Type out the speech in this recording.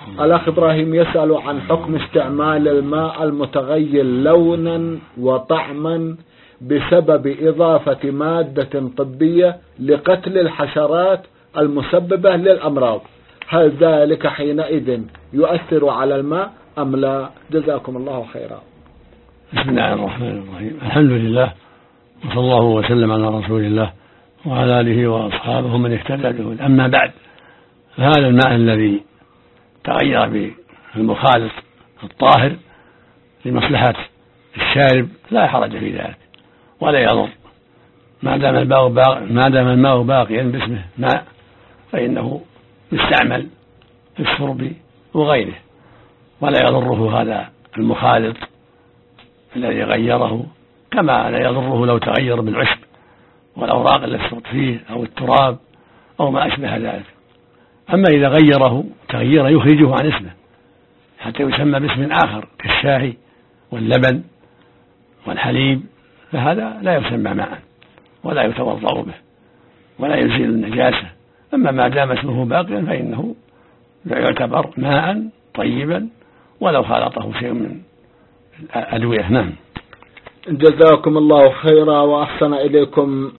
الأخ إبراهيم يسأل عن حكم استعمال الماء المتغير لونا وطعما بسبب إضافة مادة طبية لقتل الحشرات المسببة للأمراض، هل ذلك حينئذ يؤثر على الماء أم لا؟ جزاكم الله خيرا. بسم الله الرحمن الرحيم، الحمد لله وصلى الله وسلم على رسول الله وعلى آله وأصحابه من اهتدى به. أما بعد، هذا الماء الذي تغير بالمخالط الطاهر لمصلحة الشارب لا حرج في ذلك ولا يضر، ما دام الماء باقيا باسمه ماء فإنه يستعمل في الشرب وغيره، ولا يضره هذا المخالط الذي غيره، كما لا يضره لو تغير بالعشب والأوراق التي تسقط فيه أو التراب أو ما أشبه ذلك. أما إذا غيره تغيير يخرجه عن اسمه حتى يسمى باسم آخر كالشاهي واللبن والحليب، فهذا لا يسمى ماء ولا يتوضأ به ولا يزيل النجاسة. أما ما دام اسمه باقيا فإنه يعتبر ماء طيبا ولو خالطه شيء من الأدوية. نعم. جزاكم الله خيرا وأحسن إليكم.